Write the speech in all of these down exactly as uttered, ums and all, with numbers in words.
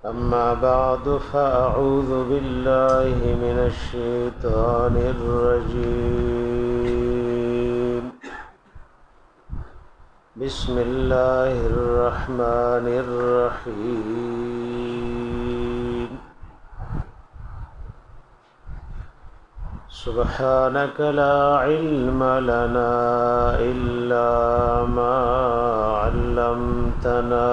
أما بعد فأعوذ بالله من الشيطان الرجيم بسم الله الرحمن الرحيم سبحانك لا علم لنا إلا ما علمتنا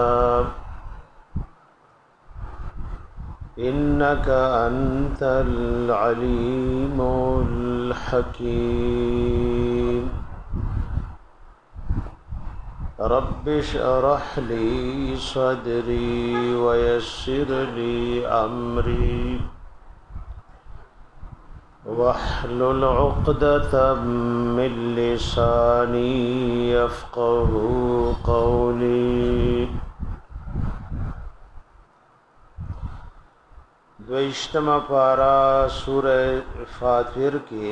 إنك أنت العليم الحكيم رب اشرح لي صدري ويسر لي أمري واحلل عقدة من لساني يفقه قولي دویشتم پارا سورہ فاطر کے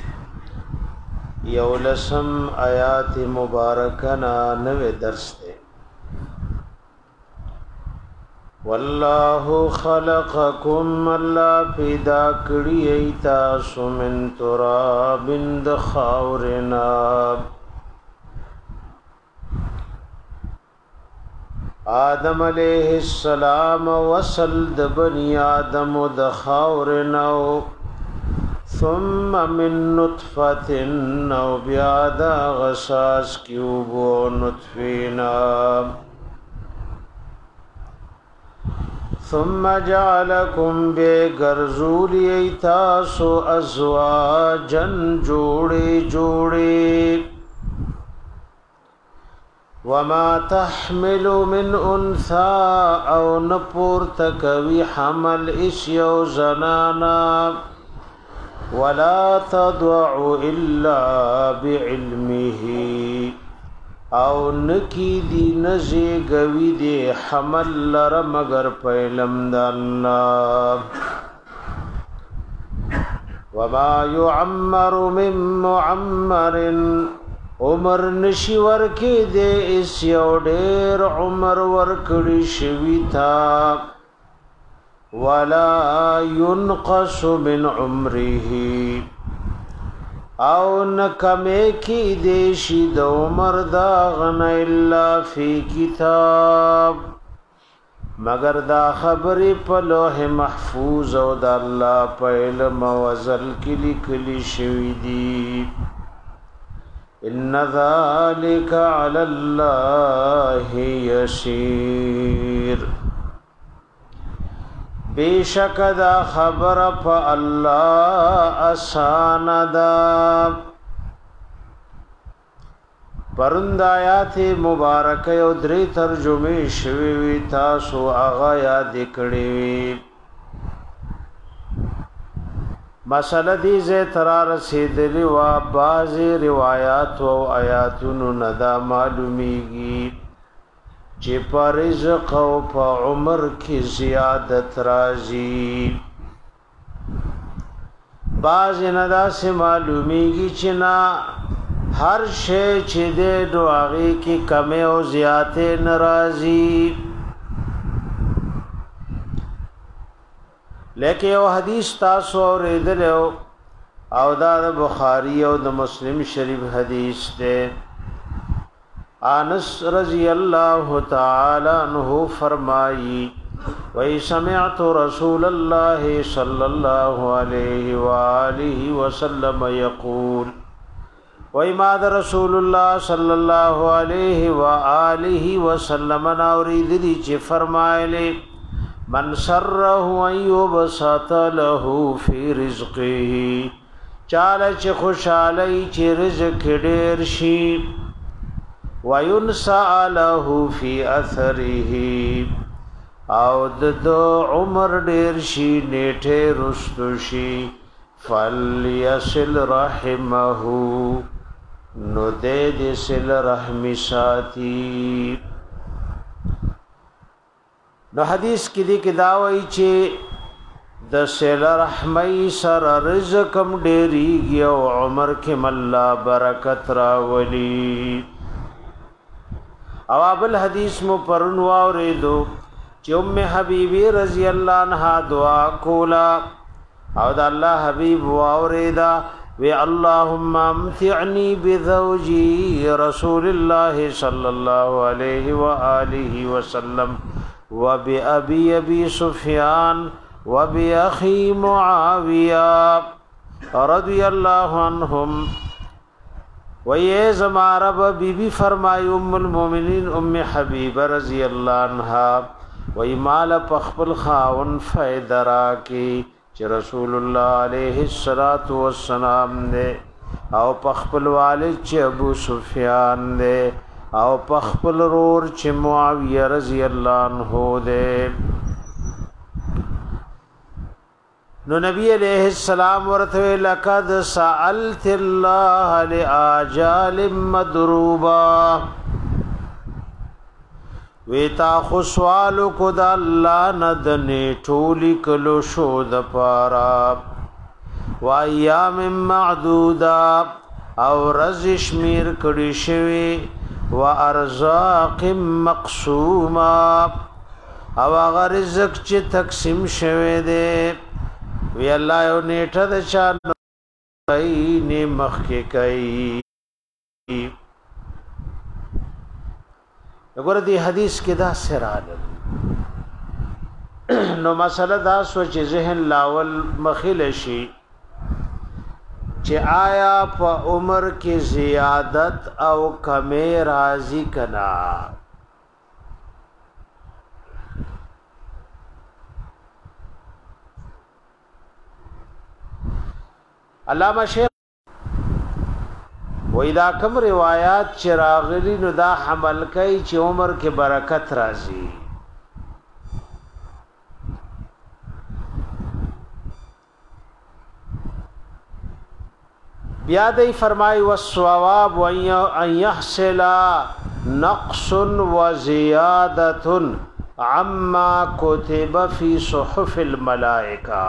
یولسم آیات مبارکنا نوے درس دے واللہ خلقکم اللہ پیدا کری ایتاسو من تراب دخاورنا آدم علیہ السلام وصل د بنی آدم د خاورنو ثم من نطفت نو بیادا غساس کیوبو نطفینا ثم جعلکم بے گرزولی ایتاسو ازواجن جوڑے جوڑے وما تحمل من انثى او نپور تکوی حمل اس یو زنانا ولا تضع الا بعلمه او نکی دی نزی گوی دی حمل لر مگر پیلم داللہ وما يعمر من معمر عمر نشی ورکی دے اس یو دیر عمر ورکڑی شوی تھا ولا ينقص من عمره او نکمے کی دیشی دو عمر داغن الا فی کتاب مگر دا خبری پا لوح محفوظ او دا اللہ پا علم وزل کلی کلی شوی دی ان ذلك على الله يسير بیشک دا خبر پا اللہ آسان دا پرند آیات مبارک یو دری ترجمه شوی وی تاسو آغا یاد کړی وی مسئلہ دی زی ترار سیدلی و بعضی روایات و آیاتون ندا معلومیگی چی پا رزق و پا عمر کی زیادت رازی بعضی ندا سے معلومیگی چی نا ہر شے چی دے دو آغی کی کمی و زیادت نرازی لیکن یو حدیث تاسو اوریدل او دا بخاری او د مسلم شریف حدیث دے انس رضی اللہ تعالی عنہ فرمائی وی سمعت رسول اللہ صلی اللہ علیہ وآلہ وسلم یقول وی ماد رسول اللہ صلی اللہ علیہ وآلہ وسلم ناوریدلی چی فرمائلے من سره ان يبسط له في رزقه چاله چې خوشالۍ چې رزق ډېر شي وينسى له في اثره او د عمر ډېر شي نیټه رستو شي فليصل رحمه نو دې دې سل رحم ساتي نو حدیث کی دی کی داوی چی د سیل رحمی سر رزقم ډیری گیا عمر کم اللہ برکت راولی اوابل حدیث مو پرنو آوریدو چې ام حبیبی رضی الله عنها دعا کولا او د الله حبیب واوریدا وی اللهم امتعني بزوجي رسول الله صلى الله عليه واله وسلم وبأبي أبي سفيان وبأخي معاوية رضي الله عنهم ويه زما رب بی بی فرمای ام المؤمنین ام حبیبه رضی الله عنها وی مال پخپل خاون فیدرا کی چې رسول الله علیه الصلاۃ والسلام نے او پخپل والد چې ابو سفیان نے او پخپل رور چې معاویه رضی الله عنه دے نو نبی علیہ السلام ورته لقد سألت الله لآجال مدروبا ویتا خو سوال کو د الله ندنه ټولی کلو شو د پارا و ایام معدودا او رزش میر کړي شوی و ارزاق مقسوما او هغه رزق چې تقسیم شوی دی وی الله یو نیټه د چا نه مخ کې کوي وګوره دی حدیث کې دا سرال نو مسله دا سوچ ذهن لاول مخیل شي چې آیا په عمر کې زیادت او کمی راضی کنا علامہ شیخ و اذا کم روایات چراغلی نو دا حمل کوي چې عمر کې برکت راځي بیا دې فرمای والصواب ان يحصل نقص وزياده عما كتب في صحف الملائكه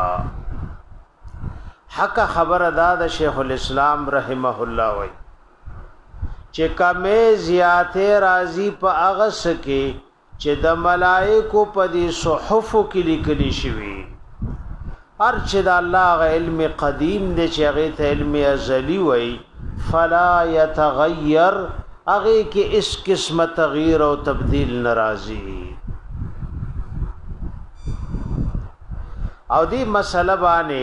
حق خبر ادا د شیخ الاسلام رحمه الله وای چې کمه زیاته راضی په اغس کې چې د ملائکو په دي صحف کې لیکلي شوی هر چې د الله علم قدیم دی چې هغه ته علم ازلی وای فلا يتغير هغه کې اس قسمه تغییر او تبديل ناراضي او دی مسله باندې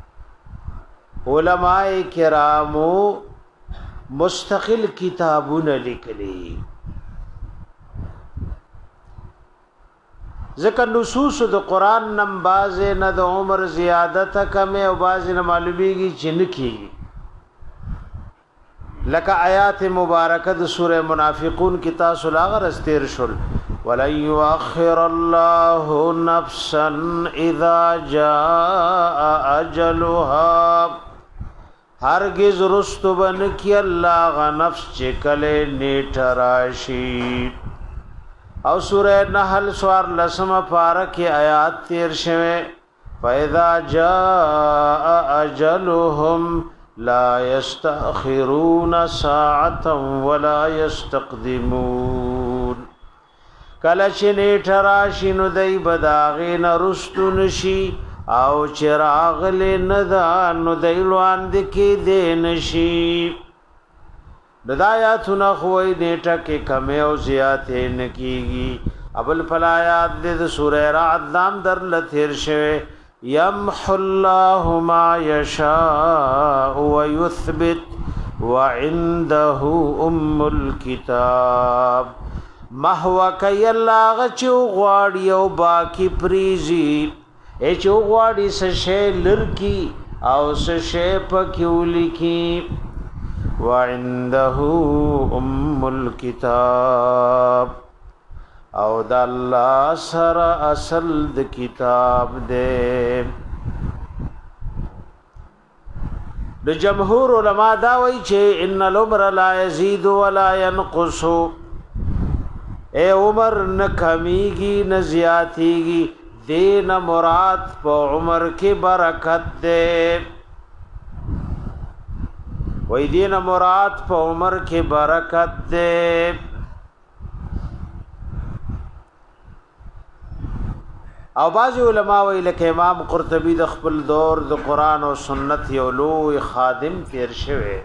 علماء کرامو مستقل کتابونه لیکلي ذکر نصوص د قران نم باز نه د عمر زیادت کم او باز نه معلومیږي جن کی لک آیات مبارکه د سوره منافقون کی تاسو لاغه رستیر شل ولن يؤخر الله نفسا اذا جاء اجلها هرگز رستو بن کی اللہ غا نفس چکلے نیٹ راشی او سورہ نحل سوار لسم پارک آیات تیر شوے فَإِذَا جَاءَ أَجَلُهُمْ لَا يَسْتَأْخِرُونَ سَاعَةً وَلَا يَسْتَقْدِمُونَ کلچ نیٹ راشی نو دی بداغین رستو نشی او چراغ لندا نو دیلوان دکی دینشی ددایاتنا خوئی نیٹا کے کمی او زیادے نکیگی ابل فلایات دید سورہ رعد دام در لتھر شوے یمح اللہ ما یشاء ویثبت وعنده ام الكتاب محوہ کئی اللہ غچو غاڑی او باکی پریزی اے چوغواڑی سشے لرکی او سشے پکیولی کی وعنده ام الكتاب او دا اللہ سر اصل دا کتاب دے دا جمهور علماء داوئی چھے ان العمر لا یزید ولا ینقص اے عمر نہ کمیگی نہ زیاتیگی دین مراد پا عمر کی برکت دے وی دین مراد پا عمر کی برکت دے او بعض علما وی لکه امام قرطبی د خپل دور د قران او سنت یو لوی خادم تیر شوی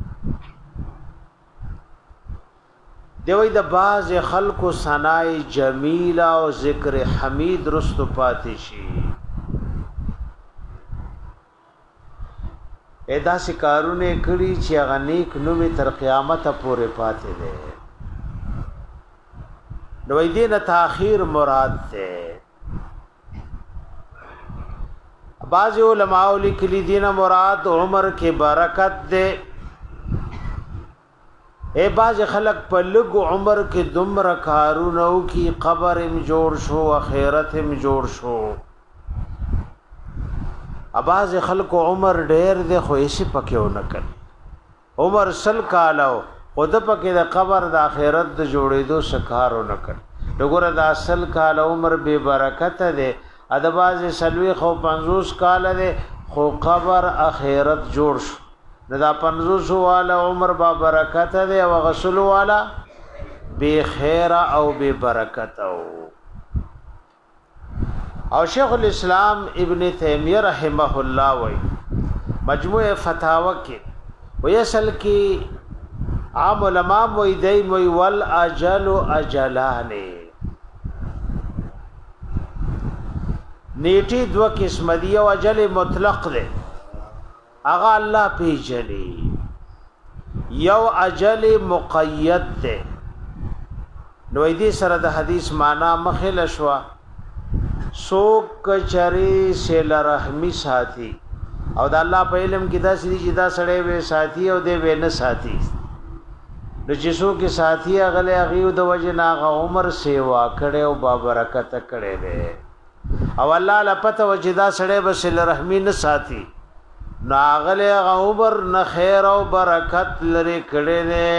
دی وی د بعض خلکو ثنای جمیله او ذکر حمید رستو پاتې شي ادا سکارونه کړي چې هغه نیک نومي تر قیامت پورې پاتې دي نو دې نه تاخير مراد ده بعض علماء لیکلي دینه مراد عمر کې برکت ده اے باز خلق په لګ عمر کې دومره کارونه او کی قبر هم جوړ شو اخرت هم جوړ شو اباز خلق عمر ډېر ده خو یې پکې ونکړ عمر سل کالو خود پکې د قبر د اخرت د جوړېدو سکار ونکړ وګوره د اصل کال عمر به برکت ده ادباز سلوي خو پنځوس کال ده خو قبر اخرت جوړ شو دا پنځوس والا عمر با برکت ده او غسل والا به خیر او به برکت او او شیخ الاسلام ابن تیمیہ رحمه الله وی مجموع فتاوی کې وی اصل کې عام علماء وی دی وی ول اجل اجلان نیټي دو قسم دی او اجل مطلق ده اغا الله پیجلی یو اجل مقید ده نو دې سره د حدیث معنا مخل شوا سوک کچری سیل رحمی ساتي او د الله په علم کې دا سړي چې دا سړی وې ساتي او دې وې نه ساتي د جسو کې ساتي اغله اغيو د وجه ناغه عمر سیوا کړي او با برکت کړي وې او الله لپته وجه دا سړی به سیل رحمی نه ساتي ناغله عمر نه خیر او برکت لري کړي نه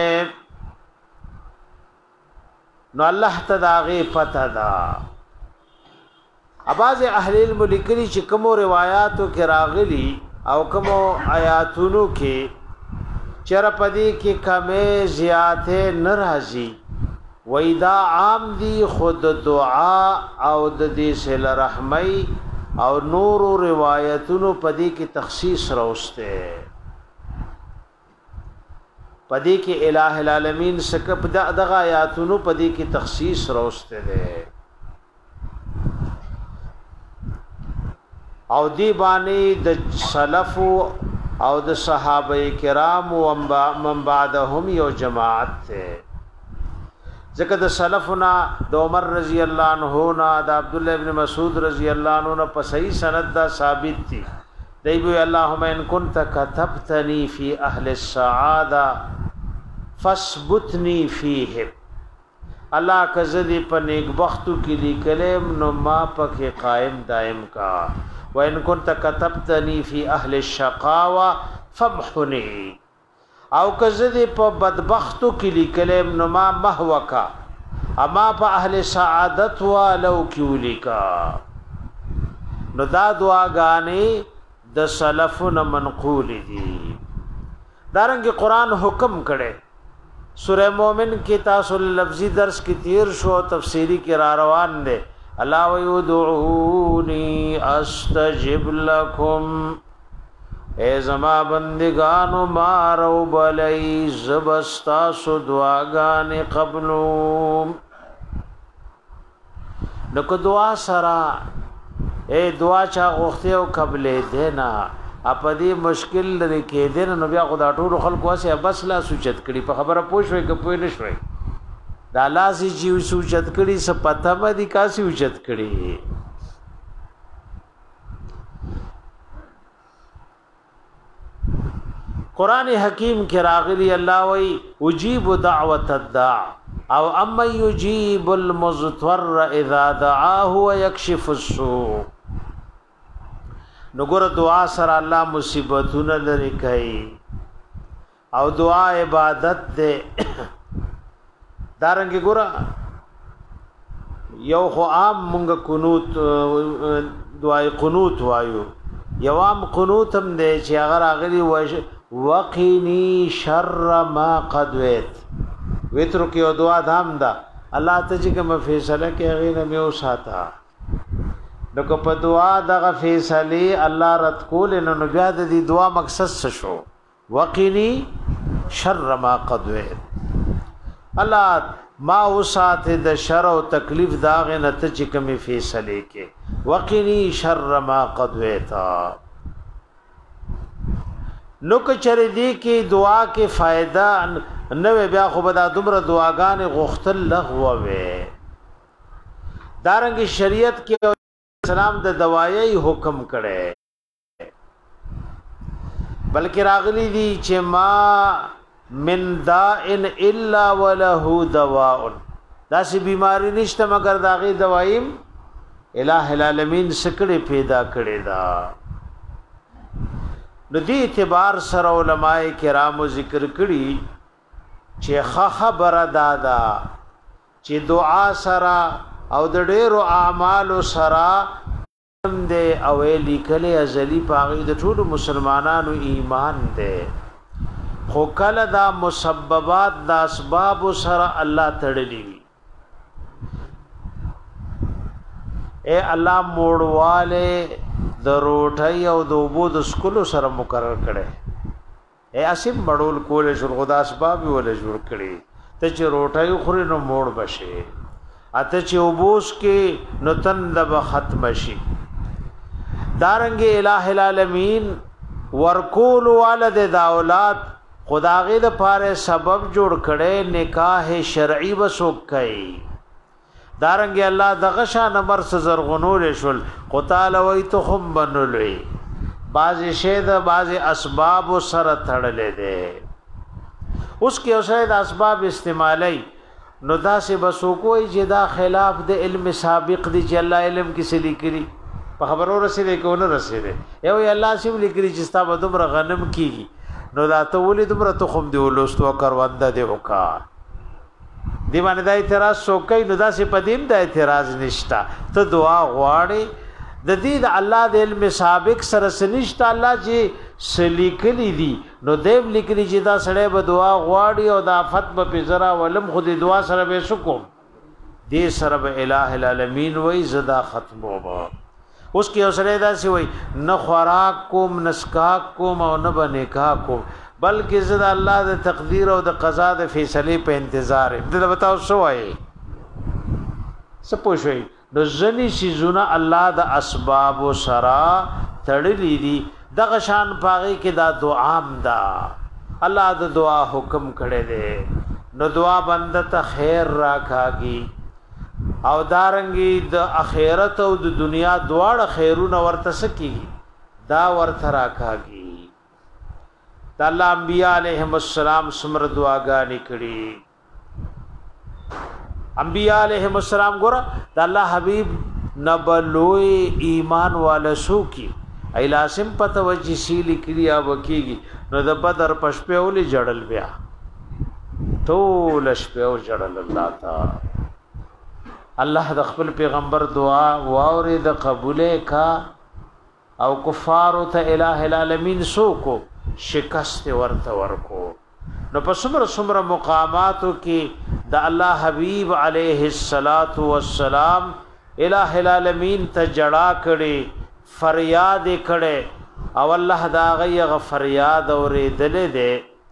نو الله تداغي پته دا اباز اهل علم لیکلي چې کوم روایتو کې راغلي او کوم آیاتونو کې چرپدي کې کمه زیاته ناراضي وېدا عام دي خود دعا او د دې سل رحمي او نور روایتونو پدې کې تخصیص راوسته پدې کې الٰه العالمین سکه دغه آیاتونو پدې کې تخصیص راوسته ده او دی باندې د سلف او د صحابه کرام او من بعدهم یو جماعت ته ځکه د سلفنا د عمر رضی الله عنه نا د عبد الله ابن مسعود رضی الله عنه په صحیح سند دا ثابت دي دی وی اللهم ان كنت كتبتني في اهل السعاده فاثبتني فيهم الله کزدی په نیک بختو کې لیکلم نو ما پکې قائم دائم کا وان كنت كتبتني في اهل الشقاوه فامحني او کزدی په بدبختو کې لیکلم نو ما محوکا اما په اهل سعادت والو کې ولیکا نو دا دعاګانې د سلفونو منقول دي دارنګه قران حکم کړي سورہ مومن کی تاسو لفظی درس کی تیر شو تفسیری کی را روان دے اللہ ویدعونی استجب لکم اے زما بندگانو مارو بلی زبستاسو دعاگان قبلوم نکو دعا سرا اے دعا چا غوختی او قبل دینا اپدی مشکل لري کې دین نو بیا خدا ټول خلکو واسه بس لا سوچت کړي په خبره پوښوي که پوه نه شوي دا لاسي جیو سوچت کړي س پته باندې کا سوچت کړي قران حکیم کې راغلي الله وی اجيب دعوت الداع او اما يجيب المضطر اذا دعاه ويكشف السوء نګور دعا سره الله مصیبتونه لري کوي او دعا عبادت ده دارنګ ګور یو خو عام مونږ قنوت دعای قنوت وایو یو عام قنوت هم ده چې هغه راغلي وقینی شر ما قدویت وتر کې دعا دام ده الله ته چې کوم فیصله کوي هغه نه مې وساته نو که په دعا دغه فیصله الله رد کول نو نو بیا د دې دعا مقصد څه شو وقینی شر ما قضیت الله ما وسات د شر او تکلیف داغه نه ته چې کومي فیصله کې وقینی شر ما قضیت نو که چر دی کې دعا کې فائدہ نو بیا خو به دا دومره دعاګانې غوښتل لغوه وي دارنګ شریعت کې اسلام د دوايي حکم کړي بلکې راغلي دي چې ما من داء الا وله دواء داسې بیماری نشته مگر داغي دوايم الٰه العالمین سکړې پیدا کړي دا نو دې اعتبار سره علماء کرامو ذکر کړي چې خبره دادا چې دعا سره او د ډېرو اعمالو سره دې او لیکلې ازلی پاغي د ټول مسلمانانو ایمان دې خو کله دا مسببات د اسباب سره الله تړلې اے الله موړواله د روټي او د وبو د سکولو سره مقرر کړي اے اسیم بڑول کول شر خدا اسباب ولې جوړ کړي ته چې روټي خوري نو موړ بشي اته چې وبوس کې نو تند به ختم شي دارنګ الٰه العالمین ورکول والد د اولاد خداغه د پاره سبب جوړ کړي نکاح شرعي وسوک کوي دارنګ الله دغه شان امر زرغنول شول قتال وای ته خم بنلوي بعض شی د بعض اسباب سره تړلې ده اوس کې اوسه د اسباب استعمالي نو دا سه بسو کوئی چې دا خلاف د علم سابق دی چې الله علم کې سلی کړي په خبرو رسېږي کو نه رسېږي یو الله سیم لیکري چې ستا به دومره غنم کیږي نو دا ته ولې دومره تخم دی ولوستو کرونده دی وکا دی باندې دا اعتراض سو کوي نو دا سه پدیم دا اعتراض نشتا ته دعا غواړي د دې د الله د علم سابق سره سنشت الله چې سلیکلی دي نو دیو لیکلی چې دا سړی به دعا غواړي او د آفت په پزرا ولم خود دعا سره به سکو دې سره به الٰه العالمین وای زدا ختم وبا اوس کې اوسره دا سی وای نه خوراک کوم نسکاک کوم او نه بنکا کوم بلکې زدا الله د تقدیر او د قضا د فیصله په انتظار دې بتاو شو وای سپوږی نو ځنی شیزونه الله د اسباب سرا تړلې دي دغه شان پاغي کې دا دعام دا الله د دعا حکم کړي دي نو دعا بنده ته خیر راکاږي او دارنګي د اخرت او د دنیا دواړه خیرونه ورته سکیږي دا ورته راکاږي د الله انبیاء علیهم السلام سمر دعاګانې کړي انبیاء علیهم السلام ګور د الله حبیب نبلوی ایمان والا سو کی ایلاسم پته وجی سیلی کړیا وکیږي نو د بدر پشپه ولې جړل بیا ټول شپه او جړل الله تا الله د خپل پیغمبر دعا واوري د قبوله کا او کفار ته الٰه العالمین سو کو شکست ورته ورکو نو په څومره څومره مقاماتو کې د الله حبیب علیه الصلاۃ والسلام الٰه العالمین ته جڑا کړي فریاد کړي او الله دا غي غ فریاد اورېدلې ده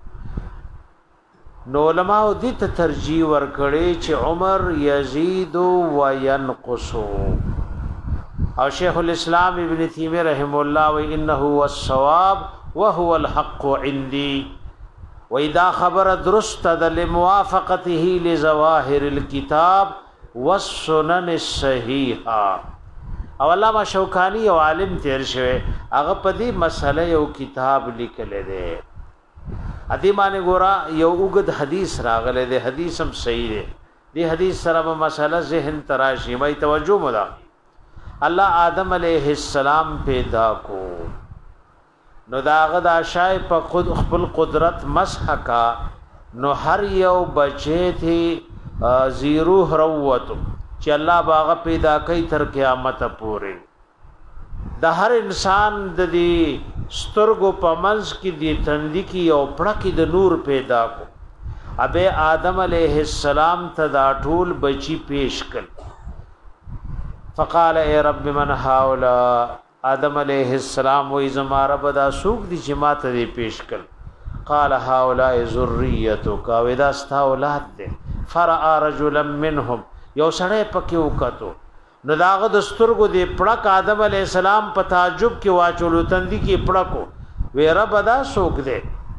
نو علماء دې ته ترجیح ور کړي چې عمر یزيد و ينقص او شیخ الاسلام ابن تیمیہ رحم الله و انه هو الصواب وهو الحق عندي واذا خبر درست د لموافقته لظواهر الكتاب والسنن الصحيحه او علامہ شوکانی او عالم تیر شوه هغه په دې مسله یو کتاب لیکل دی ادي باندې ګورا یو وګد حدیث راغله دی حدیث هم صحیح دی دی حدیث سره په مسله ذهن تراشی مې توجه مدا الله آدم علیہ السلام پیدا کو نو داغه د شای په خود خپل قدرت مسح کا نو هر یو بچی تھی زیرو هروت چې الله باغ پیدا کوي تر قیامت پورې د هر انسان د دې سترګو په منځ کې د تندې کې او پړکې د نور پیدا کو ابه آدم علیہ السلام ته دا ټول بچی پیش کړ فقال اے رب من هؤلاء آدم علیہ السلام وی زما رب دا سوق دی چې ما ته پیش کړ قال هؤلاء ذریتک او دا ستا اولاد دي فرأى رجلا منهم یو سړی پکې وکړو نو داغه د سترګو دی پړک آدم علیہ السلام په تعجب کې واچولو تندي کې پړکو وی رب دا سوق دی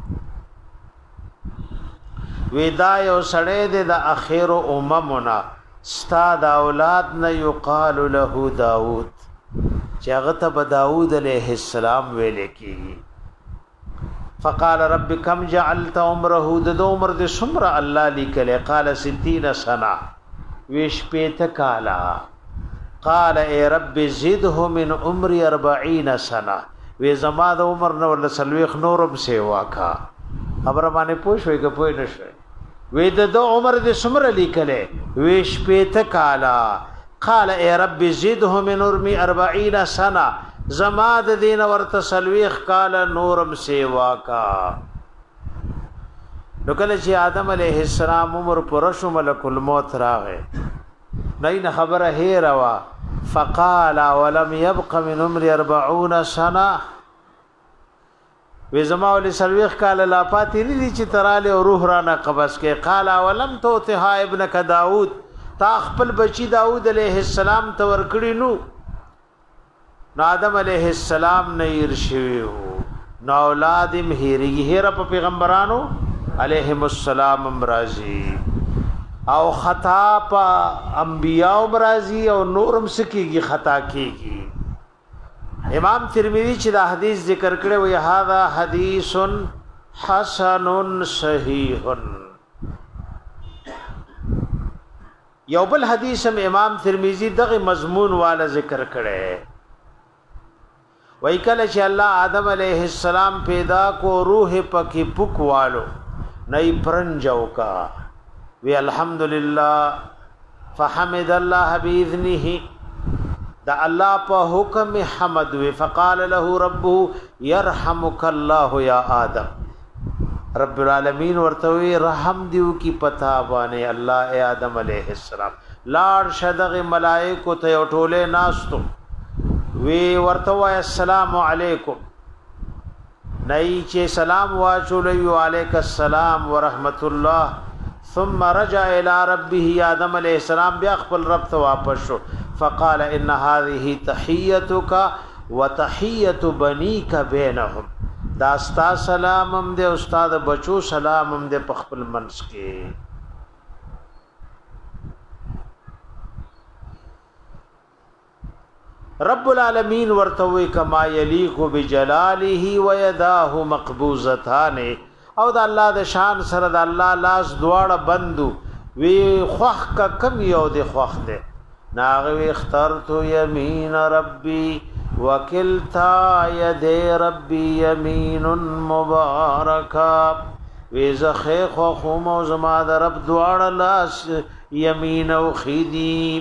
وی دا یو سړی دی د اخر اممنا ستا د اولاد نه یقال له داوود چې هغه ته داوود علیہ السلام ویل کیږي فقال رب كم جعلت عمره د عمر د سمره الله لیکل قال ستين سنه ویش پیته کالا قال اے رب زده من عمر أربعين سنه وی زما د عمر نو ول سلوخ نورم سیوا کا خبر باندې پوښوي که پوي نشوي وی د عمر د سمره لیکل ویش پیته کالا قال اے رب زده من عمر أربعين سنه زما د دین ورته سلويخ کال نورم سیوا کا نو کله چې آدم علیہ السلام عمر پر شو ملک الموت راغې نه خبره هي روا فقال ولم يبق من عمر أربعين سنه و زما ول سلويخ کال لا پاتې نه دي چې تراله روح را نه قبض کې قال ولم توتها ابنك داود تا خپل بچی داود علیہ السلام ته ور کړی نو آدم علیہ السلام نه ارشیو نو اولاد مهریږي هر په پیغمبرانو علیهم السلام امرازی او خطا په انبیاء امرازی او نورم سکیږي خطا کیږي امام ترمذی چې دا حدیث ذکر کړی وی هاذا حدیث حسن صحیح یو بل حدیث هم امام ترمذی دغه مضمون والا ذکر کړی وای کله چې الله آدم علیہ السلام پیدا کو روح پکې پکوالو نئی پرنجو کا وی الحمدللہ فحمد الله باذنه دا الله په حکم حمد وی فقال له ربه يرحمك الله یا آدم رب العالمین ورته رحم دیو کی پتا باندې الله اے آدم علیہ السلام لاړ شدغه ملائکه ته ټوله ناستو وی ورته السلام علیکم نئی چې سلام واچولې وعلیک السلام ورحمت الله ثم رجع الى ربه آدم علیہ السلام بیا خپل رب ته واپس شو فقال ان هذه تحیتک وتحیت بنیک بینهم دا استا سلامم دے استاد بچو سلامم دے پخپل منس کے رب العالمین ورتوی کما یلیق بجلاله و یداه مقبوضتان او د الله د شان سره د الله لاس دواړه بندو وی خوخ کا کم یو د خوخ دے ناغوی اخترت یمین ربی وکلتا ید ربی یمین مبارکا ویزخی خوخوم و زما د رب دواړه لاس یمین او خیدی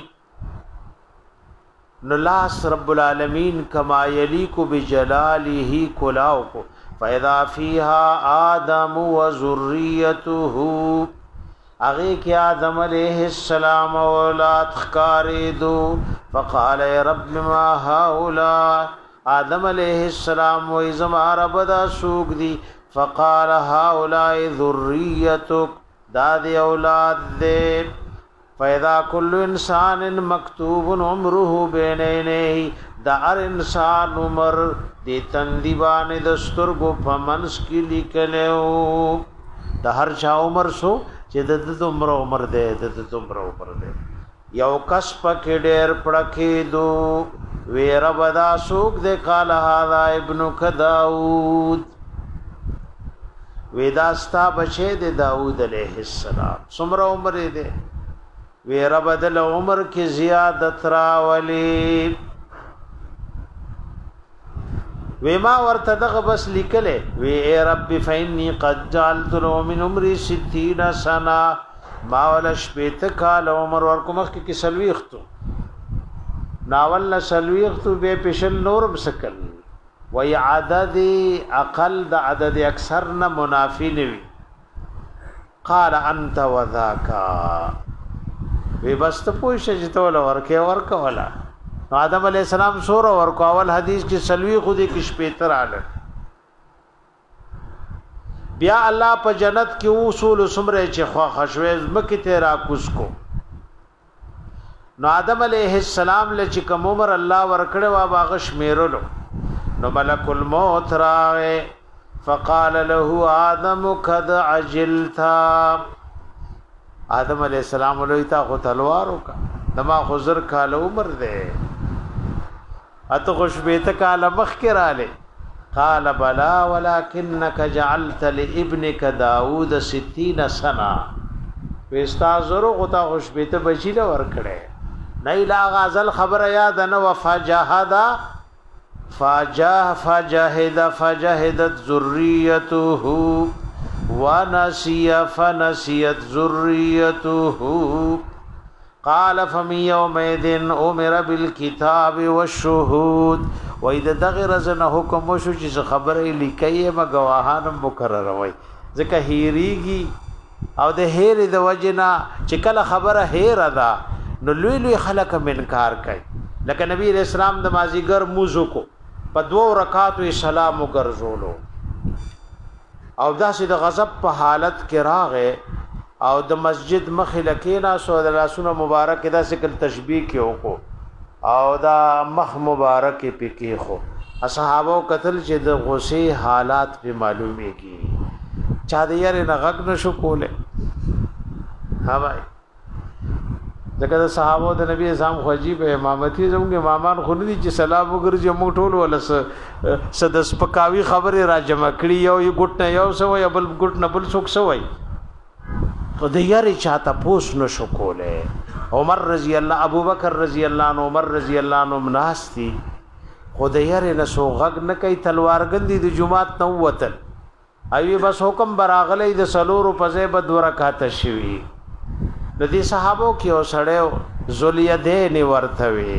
نلاس رب العالمین کما یلیق بجلاله کلاو کو فاذا فیها آدم و ذریته اغه کی آدم علیہ السلام اولاد خاریدو فقال یا رب ما هؤلاء آدم علیہ السلام و زما رب دا سوق دی فقال هؤلاء ذریتک داد اولاد دے فاذا كل انسان مکتوب عمره بین عینیه دا هر انسان عمر دی تندیبان دستور گو پمنس کی لیکلو دا هر چا عمر سو چې د د عمر عمر دے د د عمر عمر دے یو کس پکې ډېر پړکې دو ویر بدا سوق دے قال هذا ابن داود ویداستا بچے دے داود علیہ السلام سمر عمر دے ویر بدل عمر کی زیادت راولی وما ورتدغ بس لیکلے وی اے رب فإنی قد جعلت له من عمری ستین سنہ ما ولش بیت کال عمر ورکو مخ کی سلویختو ناول سلویختو بے پیشل نورم سکل وی عدد اقل دا عدد اکثر نا منافی نوی قال انت وذاکا وی بست پوشش جتولا ورکے ورکا ولا آدم علیہ السلام سور ورکو اول حدیث کې سلوی خودی کې شپېتر آل بیا الله په جنت کې اصول سمره چې خوا خشوي مکه ته را کوس کو نو آدم علیہ السلام له چې کوم عمر الله ورکړو وا باغش میرلو نو ملک الموت راغه فقال له آدم قد عجلت آدم علیہ السلام له تا خو تلوارو کا دما خزر کال عمر ده اته خوشبیت کال مخ کراله قال بلا ولكنك جعلت لابنك داوود ستين سنه وستازرو غتا خوشبیت بچی له ور کړه نه لا غزل خبر یاد نه وفجهد فجاه فجاهد فجاهدت ذريته ونسي فنسيت ذريته قال فمن يومئذ امر بالكتاب والشهود واذا دغرزنا حکم شو چې خبره لیکي ما گواهان مقرر وای ځکه هیریږي او د هیر د وجنا چې کله خبره هیر ادا نو لوی لوی خلک منکار کوي لکه نبی رسول الله د مازیګر موزو کو په دوه رکعاتو سلام وګرځولو او داسې د غضب په حالت کې راغې او د مسجد مخې لکینا سو د لاسونو مبارک داسې کل تشبیه کې وکړو او دا مخ مبارک پکې خو اصحابو قتل چې د غصې حالات په معلومیږي چا دې یې نه غږ نشو کوله ها بھائی ځکه د صحابه د نبی اسلام خو عجیب امامتي زموږ امامان خو نه دي چې سلام وګرځي موږ ټول ولس سدس پکاوي خبره را جمع کړي یو یو ګټ نه یو سوې بل ګټ نه بل څوک سوې خو د یاري چاته پوس نشو کوله عمر رضی الله ابو بکر رضی الله عنه عمر رضی الله عنه مناستی خدای یې نه سو غږ نه کوي تلوار ګندې د جمعات نو وتل ایوي بس حکم براغلې د سلورو په ځای بد ورکات شوی د دې صحابو کې او سړیو ذلیدین ورته وی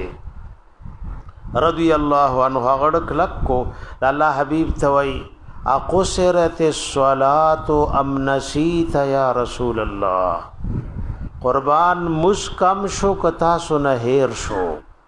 رضی الله عنه غړ کلک کو الله حبیب توي اقصرت الصلاه ام نسيت یا رسول الله قربان مسکم شو کتا سن هیر شو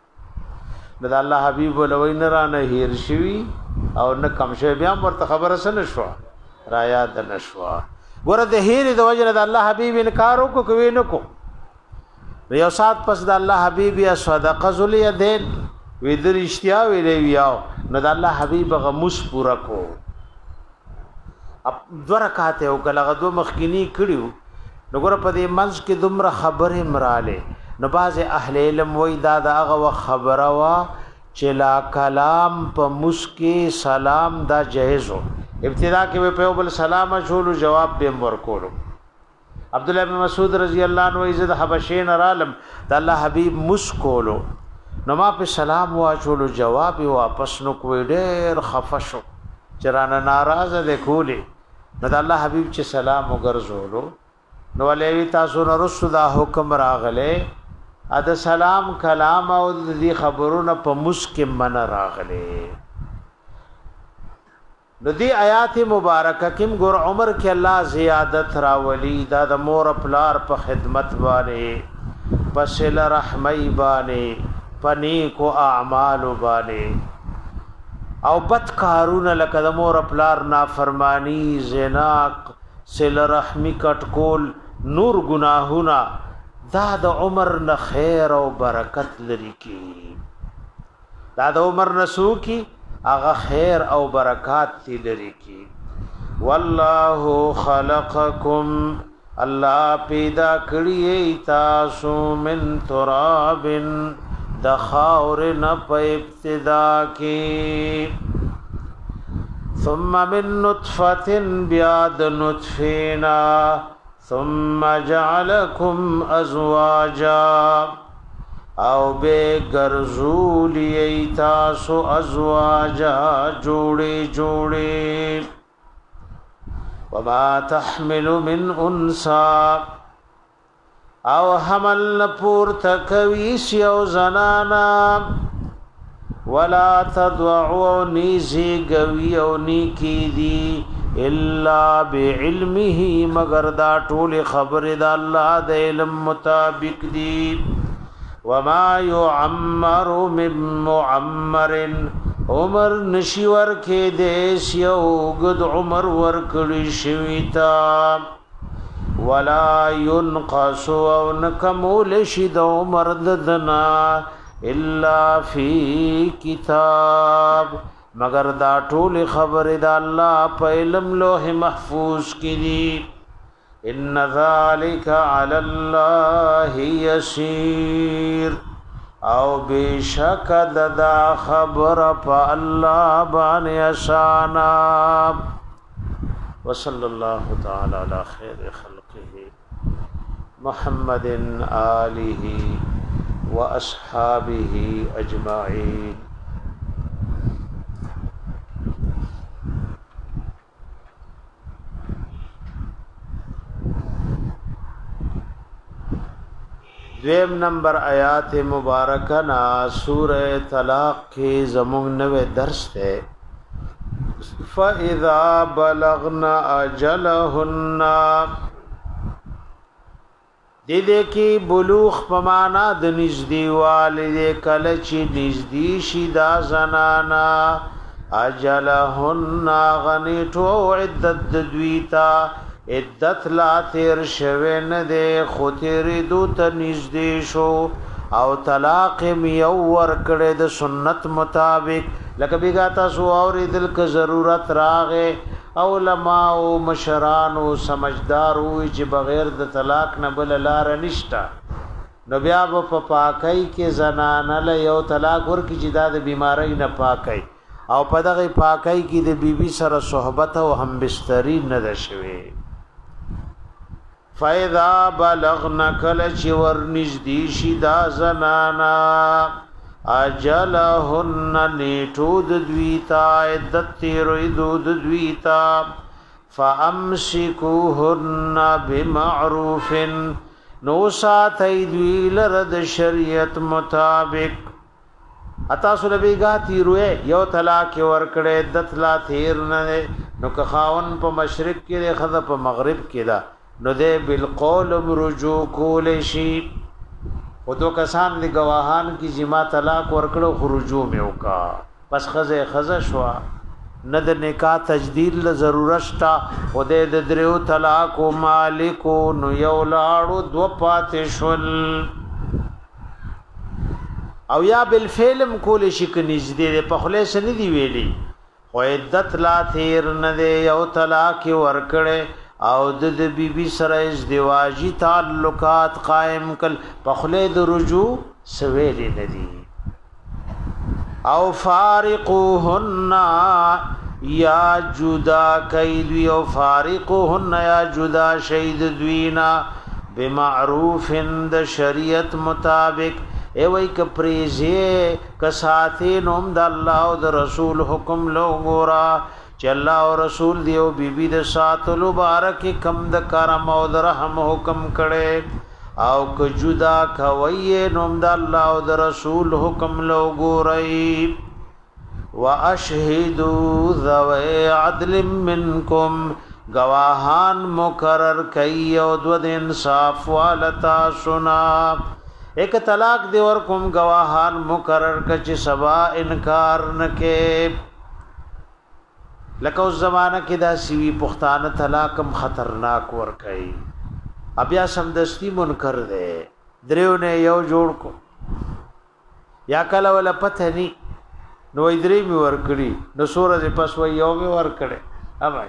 د الله حبیب ولوی نه را نه هیر شوی او نه کم شوی بیا ورته خبره سن شو را یاد نشوا ګور د هیر د وجه د الله حبیب انکار وکړو کوي نه کو یو سات پس د الله حبیب یا صدقه ذلیدین وی در اشتیا ویلې ویاو نو د الله حبیب غموس پورا کو اب دو رکعات او کله غدو مخکینی کړیو نو ګور په دې منځ کې دومره خبره مراله نو باز اهل علم وای دا دغه خبره وا چې لا کلام په مسکی سلام دا جایز ہو ابتدا کې په بل سلام شول جواب به ورکولو عبد الله بن مسعود رضی الله عنه عزت حبشین عالم د الله حبیب مسکولو نو ما په سلام واچولو جواب واپس نو کوی ډیر خفشو چرانه ناراضه ده کولی نو د الله حبیب چې سلام وګرځولو نو ولې تاسو نو رسول دا حکم راغله ا د سلام کلام او د خبرونه په مسکم من راغله نو دی آیات مبارکه کیم ګور عمر کې الله زیادت راولي دا د مور پلار په خدمت باندې پسل رحمی باندې پنی کو اعمال باندې او بد کارونه لکه د مور پلار نافرمانی زنا سل رحمی کټکول نور گناهونه دا د عمر نه خیر او برکت لري کی دا د عمر نسو کی اغه خیر او برکات تی لري کی والله خلقکم الله پیدا کړی تاسو من تراب د خاور نه په ابتدا کې ثم من نطفه بیاد نطفینا ثم جعلكم ازواجا او بے گرزولی ایتاسو ازواجا جوڑی جوڑی وما تحمل من انسا او حمل نپور تکویس یو زنانا ولا تدعو نیزی گوی او نیکی دی الا بعلمه مگر دا ټول خبر د الله د علم مطابق دی وما يعمر من معمر عمر نشور کې دیس یو گد عمر ورکړی شویتا ولا ينقص او نکمول شد عمر ددنا الا فی کتاب مگر دا ټول خبر دا الله په علم لوح محفوظ کې دي ان ذلك على الله يسير او بشک دا خبر په الله باندې آسانا وصلى الله تعالى على خير خلقه محمد آله واصحابه اجمعين دویم نمبر آیات مبارکہ نا سورہ طلاق کے زمون نوے درس ہے فَإِذَا بَلَغْنَ أَجَلَهُنَّ دے دے کی بلوغ پمانا د نزدی والدے کلچی نزدی شدا زنانا اجلهن غنیٹو عدت دویتا عدت لا تیر شوه نه ده خو تیر دو ته نږدې شو او طلاق یو ور کړه د سنت مطابق لکه بیګا تاسو اوریدل ک ضرورت راغې علماء او مشران او سمجدار وي چې بغیر د طلاق نه بل لار نشتا نو بیا په پاکۍ کې زنانه له یو طلاق ورکړي چې دا د بیماری نه پاکۍ او په دغه پاکۍ کې د بیبي سره صحبت او هم بستری نه ده شوي فَإِذَا بَلَغْنَ كَلَچِ وَرْنِزْدِي شِدَا زَنَانَا أَجَلَهُنَّ نِيتُود دویتا عدت تیرویدود دویتا فَأَمْسِكُوهُنَّ بِمَعْرُوفٍ نوسات ایدوی لرد شریعت مطابق اتا سلبیگا تیروئے یو طلاق ورکڑے عدت لا تیر نه نو که خاون په مشرق کې ده خزه په مغرب کې ده نو ده بالقول رجوع کول شي او دو کسان دی گواهان کی جما طلاق ورکړو خروجو میو کا پس خزه خزه شوا نه د نکاح تجدید له ضرورت شتا او د دریو طلاق او مالک نو یو لاړو دو پاتې شول او یا بالفعل کول شي ک نږدې په خلاص نه دی ویلي خو عدت لا تیر نه دی یو طلاق ورکړي او د بی بی سره ازدواجی تعلقات قائم کل پخله د رجوع سویل ندی او فارقوهن یا جدا کید او فارقوهن یا جدا شید دوینا بمعروف د شریعت مطابق ای وای ک پریزه ک ساتي نوم د الله او د رسول حکم لو ګورا چې الله او رسول دیو بیبی د ساتلو مبارک کم د کرم او د رحم حکم کړي او ک جدا کوي نوم د الله او د رسول حکم لو ګورئ واشهدوا ذوی عدل منکم گواهان مقرر کئ او د انصاف والتا سنا ایک طلاق دی ور کوم گواهان مقرر کچ سبا انکار نکې لکه اوس زمانہ کې دا سیوی پښتانه طلاقم خطرناک ور کوي بیا سمدستی منکر دی دریو نه یو جوړ کو یا کله ولا پته ني نو درې می ور کړی نو سورې پس و یو می ور کړي اوبای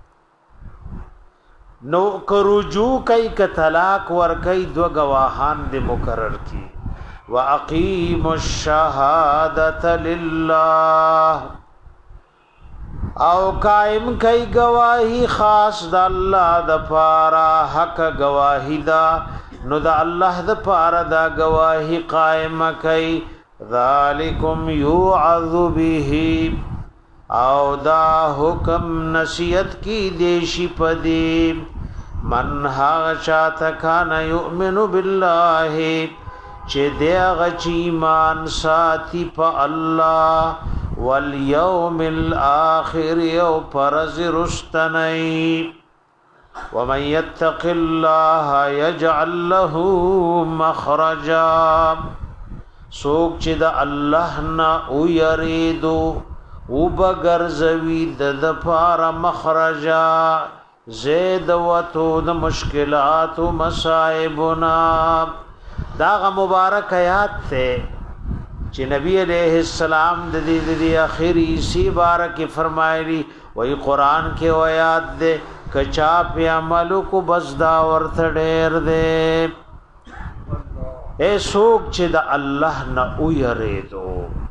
نو کرجو کای ک طلاق ور کوي دو گواهان دی مقرر کی واقیم الشهادت لله او قائم کئی گواہی خاص د الله د پارا حق گواہی دا نو د الله د پارا دا گواہی قائم کئی ذالکم یوعظ به او دا حکم نصیحت کی دیشی پدی من ها چات کان یؤمن بالله چې دغه چې ایمان ساتي په الله والیوم الاخر یو پرز رستنی ومن يتق الله يجعل له مخرجا سوک چې د الله نه او یریدو او بغرزوی د دپاره مخرجا زید وتو د مشکلات او مصائبنا دا مبارک آیات ته چې نبی علیہ السلام د دې د اخیری سی بارک فرمایلی وہی قرآن کے آیات دے کچا پی عملو کو بس دا ورث ډیر دے اے سوک چې د الله نه او یریدو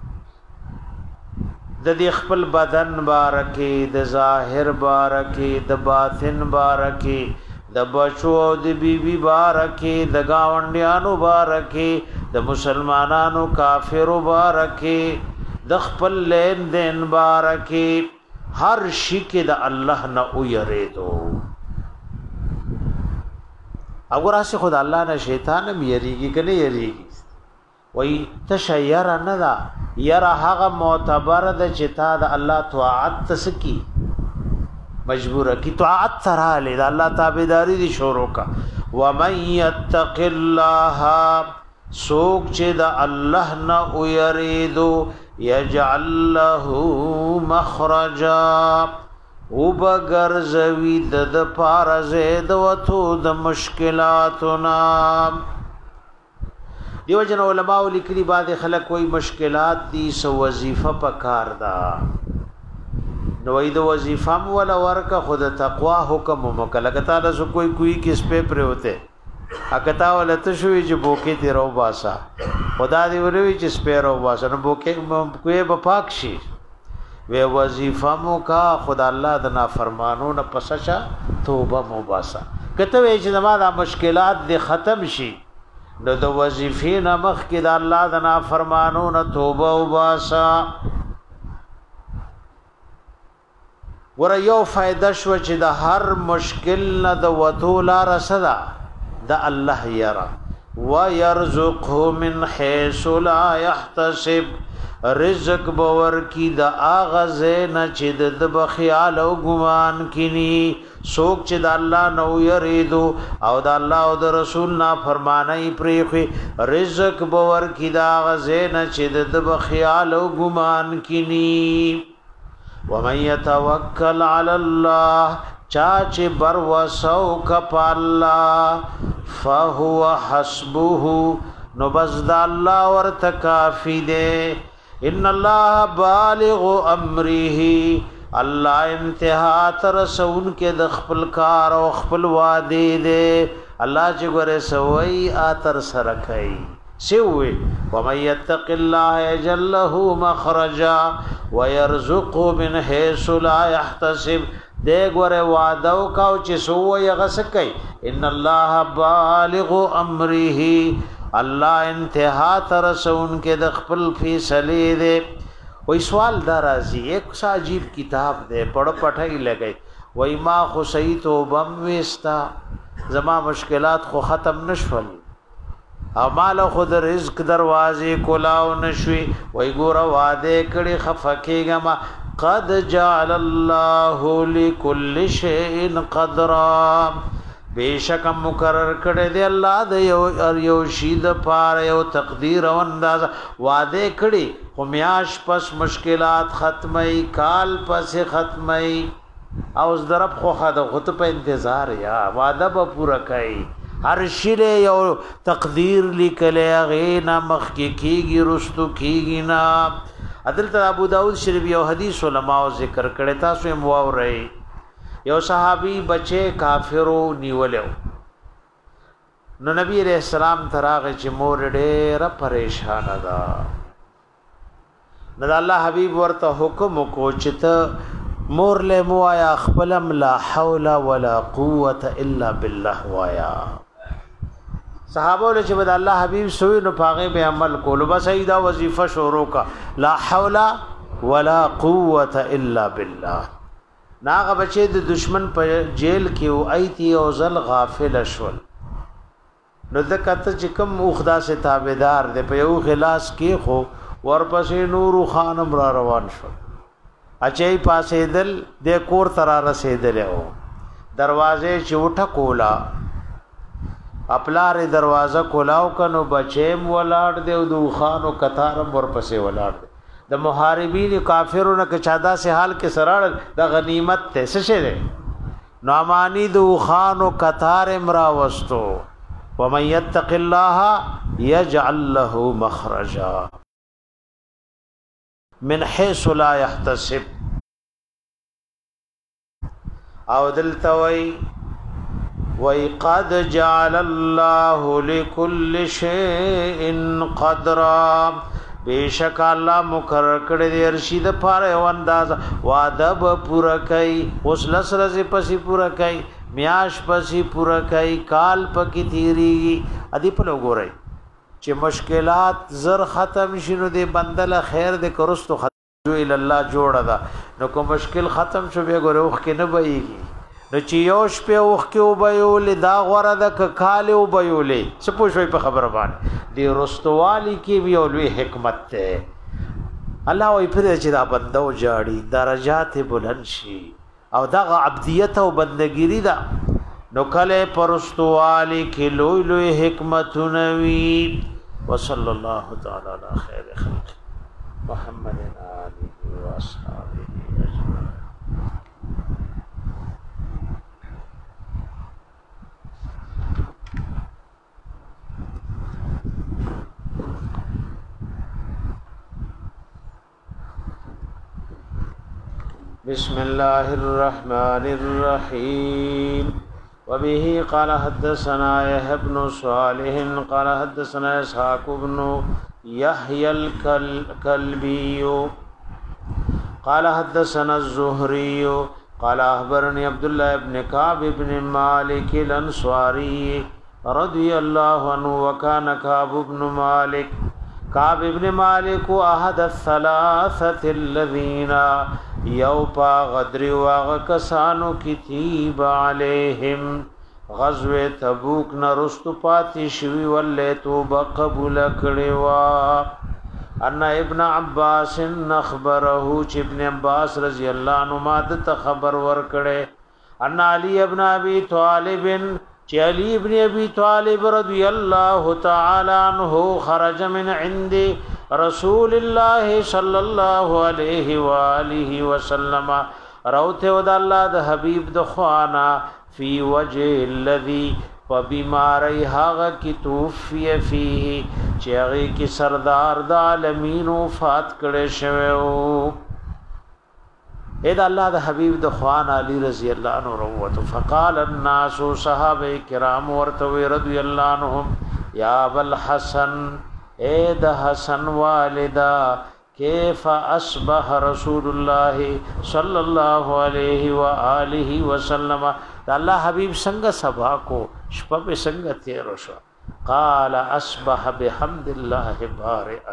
د دې خپل بدن بارکی د ظاهر بارکی د باطن بارکی د بچو او د بیبي بارکی د گاونډیانو بارکی د مسلمانانو کافرو بارکی د خپل لین دین بارکی ہر شی کې د الله نه او یریدو اگر اسه خدای الله نه شیطان هم یریږي کنه یریږي وای تشیر نه دا یرا هغه معتبر د چتا د الله طاعت تسکی مجبور کی طاعت سره له الله تابعداري دي شروع کا ومن يتق الله سوک چې د الله نه او یریدو یجعل له مخرجا وبغرزوی د پار زید وتو د مشکلاتنا دیو جن علماء لیکلي بعد خلک کوئی مشکلات دي سو وظیفه پکار دا نو اید وظیفه ولا ورکه خود تقوا حکم مکلکتا د سو کوئی کوئی کس په پر ہوتے اکتا ولته شوې چې بوکې تی رو باسا خدا دې وروي چې سپیرو باسا نو بوکې کوی په پاک شي وی وظیفه مو کا خدا الله د نافرمانو نه پسچا توبه مو باسا کته وی چې زموږه مشکلات دې ختم شي نو د وظیفې نه مخ کې د الله د نافرمانو نه توبه او باسا ور یو فائدہ شو چې د هر مشکل نه د وتو لار صدا د الله یرا ويرزقه من حيث لا يحتسب رزق باور کی د اغاز نه چې د بخیال او ګمان کینی سوک چې د الله نو یریدو او د الله او د رسول نا فرمانای پریخي رزق باور کی د اغاز نه چې د بخیال او ګمان کینی ومن يتوکل علی الله چاچ بر وسو کپ الله فهو حسبه نو بزد الله ورته کافی دے ان الله بالغ امره الله انتها تر سون کې د خپل کار او خپل وعده دے الله چې ګره سوئی اتر سره کوي سوي ومن يتق الله يجعل له مخرجا ويرزقه من حيث لا يحتسب دے گوره وعدو کاو چې سو یغسکای ان الله بالغ امره الله انتها ترسون کې د خپل فیصله دے وای سوال درازي ایک سا عجیب کتاب دے پڑھ پٹھائی لگئی وای ما خو سید تو بم وستا زما مشکلات خو ختم نشول اعمال خود رزق دروازې کولاو نشوي وای ګوره وعده کړي خفکیګما قد جعل الله لكل شيء قدرا بیشک مقرر کړی دی الله د یو یو شی د پاره یو تقدیر او انداز وعده کړي خو میاش پس مشکلات ختمي کال پس ختمي او ضرب خو خد غت په انتظار یا وعده به پورا کړي هر شی یو تقدیر لیکلې غینا مخ کې کیږي رستو کیږي نا حضرت ابو داود شریف یو حدیث علماء ذکر کړي تاسو هم واورئ یو صحابي بچي کافرو نیولو نو نبی علیہ السلام تراغه چې مور ډېر پریشان ده نو الله حبیب ورته حکم کو چې ته مور له موایا خپلم لا حول ولا قوه الا بالله وایا صحابه له چې بد الله حبیب سوی نو پاغه به عمل کولو بس ایدا وظیفه شروع کا لا حول ولا قوه الا بالله ناغه بچی د دشمن په جیل کې او ایتی او زل غافل شول نو دکته چې کوم او خدا سے تابعدار دی په یو خلاص کې خو ورپسې نور خانم را روان شو اچي پاسې دل د کور تر رسیدل او دروازه چوټه کولا خپلار دروازه کولاو کنو بچیم ولاړ دی او د خانو کتارم ورپسې ولاړ دی د محاربین کافرونو که چادا سه حال کې سراړ د غنیمت ته څه شه نو امانی د خانو کتار امرا وستو ومن يتق الله يجعل له مخرجا من حيث لا يحتسب او دلتوي وَقَدْ جَعَلَ اللَّهُ لِكُلِّ شَيْءٍ قَدْرًا بیشک الله مقرر کړی دی ارشید پاره او انداز وادب پورا کوي اوس لسرز پسی پورا کوي میاش پسی پورا کوي کال پکې تیریږي ادي په لګورای چې مشکلات زر ختم شینو دی بندل خیر دې کرستو ختم ال الله جوړه دا نو کوم مشکل ختم شو به ګوروخ کې نه بېږي نو چې یوش په وخ کې وبېول دا غوړه د کاله وبېولې څه پوښوي په خبره باندې دی رستوالی کې ویولې حکمت ته الله وی پر چې دا بندو جاړي درجات بلند شي او دا عبدیت او بندګيري دا نو کله پرستوالی کې لوی لوی حکمتونه وی وصلی الله تعالی علی خیر خلق محمد آله و اصحابه اجمعین بسم الله الرحمن الرحيم وبه قال حدثنا يحيى بن صالح قال حدثنا اسحاق بن يحيى الكلبي قال حدثنا الزهري قال اخبرني عبد الله بن كعب بن مالك الانصاري رضي الله عنه وكان كعب بن مالك كعب بن مالك احد الثلاثه الذين يوپا غدر واغ کسانو کتیب علیہم غزوه تبوک نرست پاتی شوی ولې توبه قبول کړي وا ان ابن عباس نخبره چې ابن عباس رضی الله عنه ماده خبر ور کړي ان علی ابن ابي طالب چې علی ابن ابي طالب رضی الله تعالی عنہ خرج من عند رسول الله صلی الله علیه و آله وسلم روته ود الله د حبیب د خوانا فی وجه الذی وبماری هغه کی توفی فيه چې هغه کی سردار د عالمین وفات کړي شوی او اې د الله د حبیب د خوان علی رضی الله عنه روته فقال الناس صحابه کرام ورته رضی الله عنهم یا ابو الحسن اے د حسن والدا کیف اصبح رسول الله صلی الله علیه و آله وسلم الله حبیب څنګه صبح کو شپه په څنګه تیر شو قال اصبح بحمد الله بارئا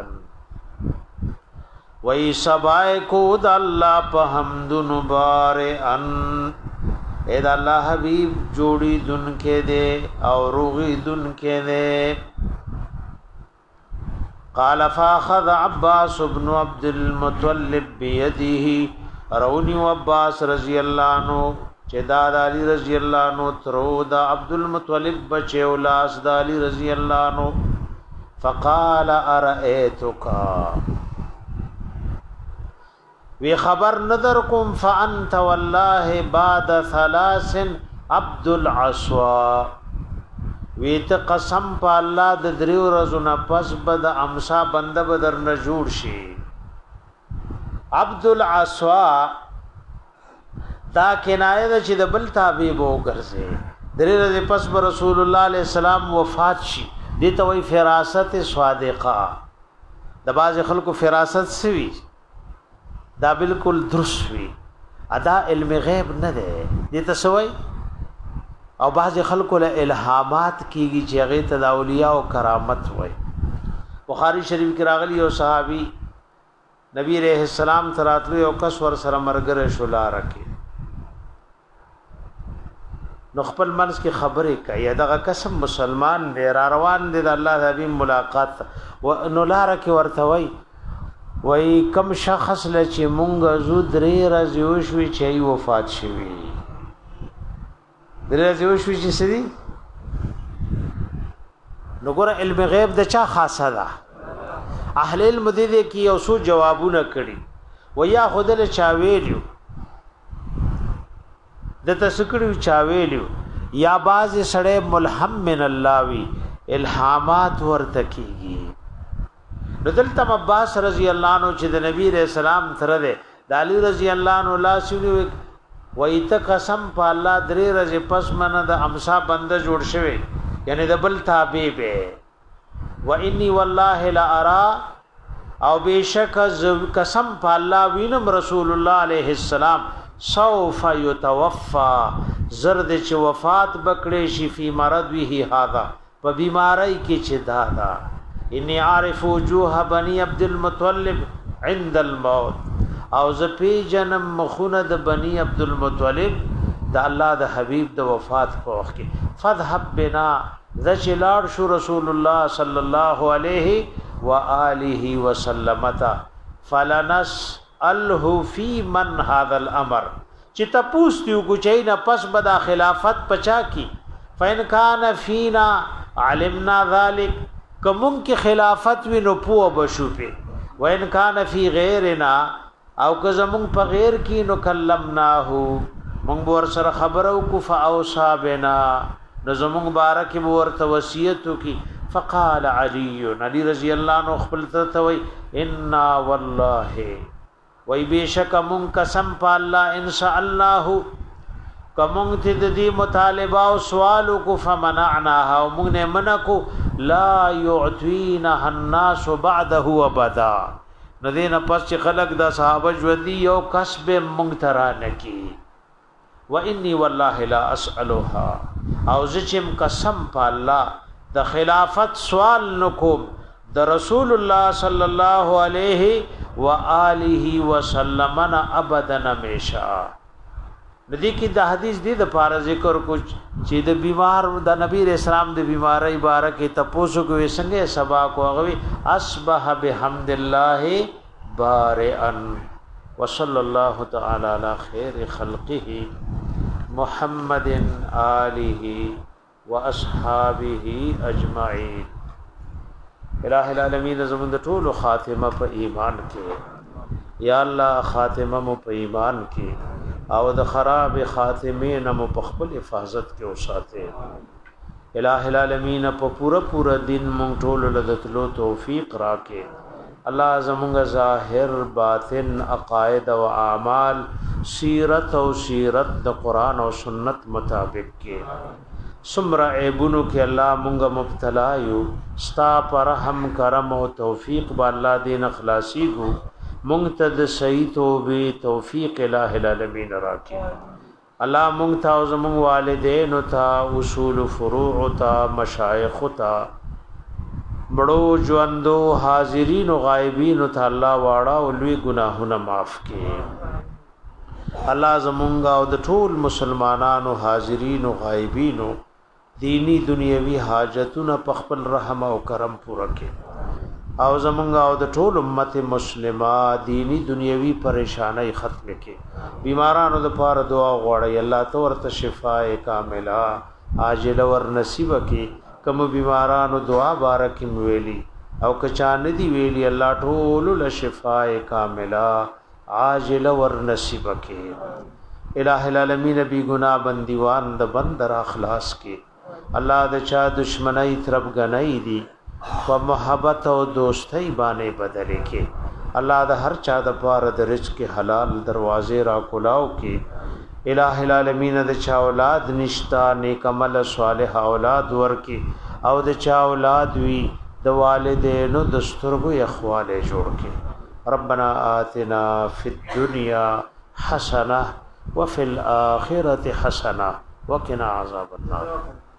وای صبح کو د الله په حمد بارئا اے د الله حبیب جوړی دن کې دے او روغی دن کې دے قال فاخذ عباس بن عبد المطلب بيده روني عباس رضی الله عنه چې دا علی رضی الله عنه ترو دا عبد المطلب بچو لاس دا علی رضی الله عنه فقال ارئيتك وی خبر نظر کوم فانت والله بعد ثلاث عبد العصا ویت قسم په الله د دریو ورځې پس بد امسا بنده بدر نه جوړ شي عبد العصا دا کنایه ده چې د بل تابع وو ګرځي درې ورځې پس رسول الله علیه السلام وفات شي دي ته وی فراست صادقه د باز خلکو فراست سوي دا بالکل درست وی ادا علم غیب نه ده دي ته سوي او بعض خلکو له الهامات کیږي چې هغه ته د اولیاء او کرامت وای بخاری شریف کې راغلی او صحابي نبی رحم السلام تراتلو او کس ور سره مرګره شولا رکه نو خپل منس کې خبرې کوي دغه قسم مسلمان دی را روان دی د الله حبیب ملاقات و نو لار کې ورته وای وای کم شخص ل چې مونږ زو درې ورځې وشوي چې وفات شوی درځي وشو چې سړي نو ګور علم غیب د چا خاصه ده اهل علم دې کې یو څو جوابونه کړي ویا خدل چا ویلو د تسکړو چا ویلو یا باز سړی ملهم من الله وی الهامات ورته کیږي نو دلته عباس رضی الله عنه چې د نبی رسول الله تر ده د علی رضی الله عنه لا سونی وایت قسم په الله درې ورځې پس منه د امسا بنده جوړ شوی یعنی د بل تابع به و انی والله لا ارى او بشک قسم په الله وینم رسول الله علیه السلام سوف يتوفى زرد چې وفات بکړي شي فی مرض وی هذا په بیماری کې چې دادا انی عارف وجوه بني عبد المطلب عند الموت او ز پی جنم مخونه د بني عبد المطلب د الله د حبیب د وفات په وخت کې فذهب بنا ذچلار شو رسول الله صلی الله علیه و آله وسلم تا فلنسأله فی من هذا الامر چې تاسو دیو کو چي نه پس بدا خلافت پچا کی فین کان فینا علمنا ذلک کوم کی خلافت و نو پو بشو په وین کان فی غیرنا او که زمون په غیر کې نو کلمناه مونږ ور سره خبرو کو فاوصا بنا نو زمون بارک ورته وصیت کی فقال علی علی رضی الله عنه خپل ته وی ان والله وی بیشک مون قسم په الله ان شاء الله کوم ته د دې مطالبه او سوال کو فمنعناها مون نه منکو لا يعطينا الناس بعده ابدا ندین پس چې خلق د صحابه ژوندۍ یو کسب مونږ کی و انی والله لا اسالها او زچم قسم په الله د خلافت سوال نکوم د رسول الله صلی الله علیه و آله وسلم ابدا همیشه ندی کی د حدیث دی د پاره ذکر کو چې د بیمار د نبی رسول الله د بیماری بارک تپوسو کو څنګه سبا کو غوي اصبح بحمد الله بارئا وصلی الله تعالی علی خیر خلقه محمد آله واصحابه اجمعین الہ العالمین زمون د ټولو خاتمه په ایمان کې یا الله خاتمه مو په ایمان کې او د خراب خاتمین مو په خپل حفاظت کې اوساته الہ العالمین په پورا پورا دین مونږ ټولو لدتلو توفیق راکې الله زمونږ ظاهر باطن عقاید او اعمال سیرت او سیرت د قران او سنت مطابق کې سمرا عیبونو کې الله مونږ مبتلا یو ستا پر رحم کرم او توفیق با الله دین اخلاصي کو مونږ ته د صحیح توبه توفیق الہ العالمین راکې الله مونږ ته او زمونږ والدین او ته اصول فروع او ته مشایخ او ته بڑو ژوندو حاضرین او غایبین او ته الله واړه او لوی ګناهونه معاف کړي الله زمونږ او د ټول مسلمانانو حاضرین او غایبین دینی دنیوي حاجتونه په خپل رحم او کرم پوره کړي او زمونږ او د ټول امت مسلمه دینی دنیوي پریشانای ختم کړي بیمارانو د پاره دعا غواړي الله تو ورته شفای کامله عاجله ور نصیب کړي کوم بیمارانو دعا بارک ویلی او کچان دی ویلی الله ټول له شفای کامله عاجله ور نصیب کړي الہ العالمین بی گناہ بندیوان د بندر اخلاص کې الله د چا دشمنی طرف غنۍ دي په محبت او دوستۍ باندې بدلې کې الله د هر چا د پاره د رزق حلال دروازې را کولاو کې الہ العالمین د چا اولاد نشتا نیک عمل صالح اولاد ورکی او د چا اولاد وی د والدینو د سترګو اخواله جوړ کې ربنا آتنا فی الدنیا حسنه وفي الاخره حسنه وقنا عذاب النار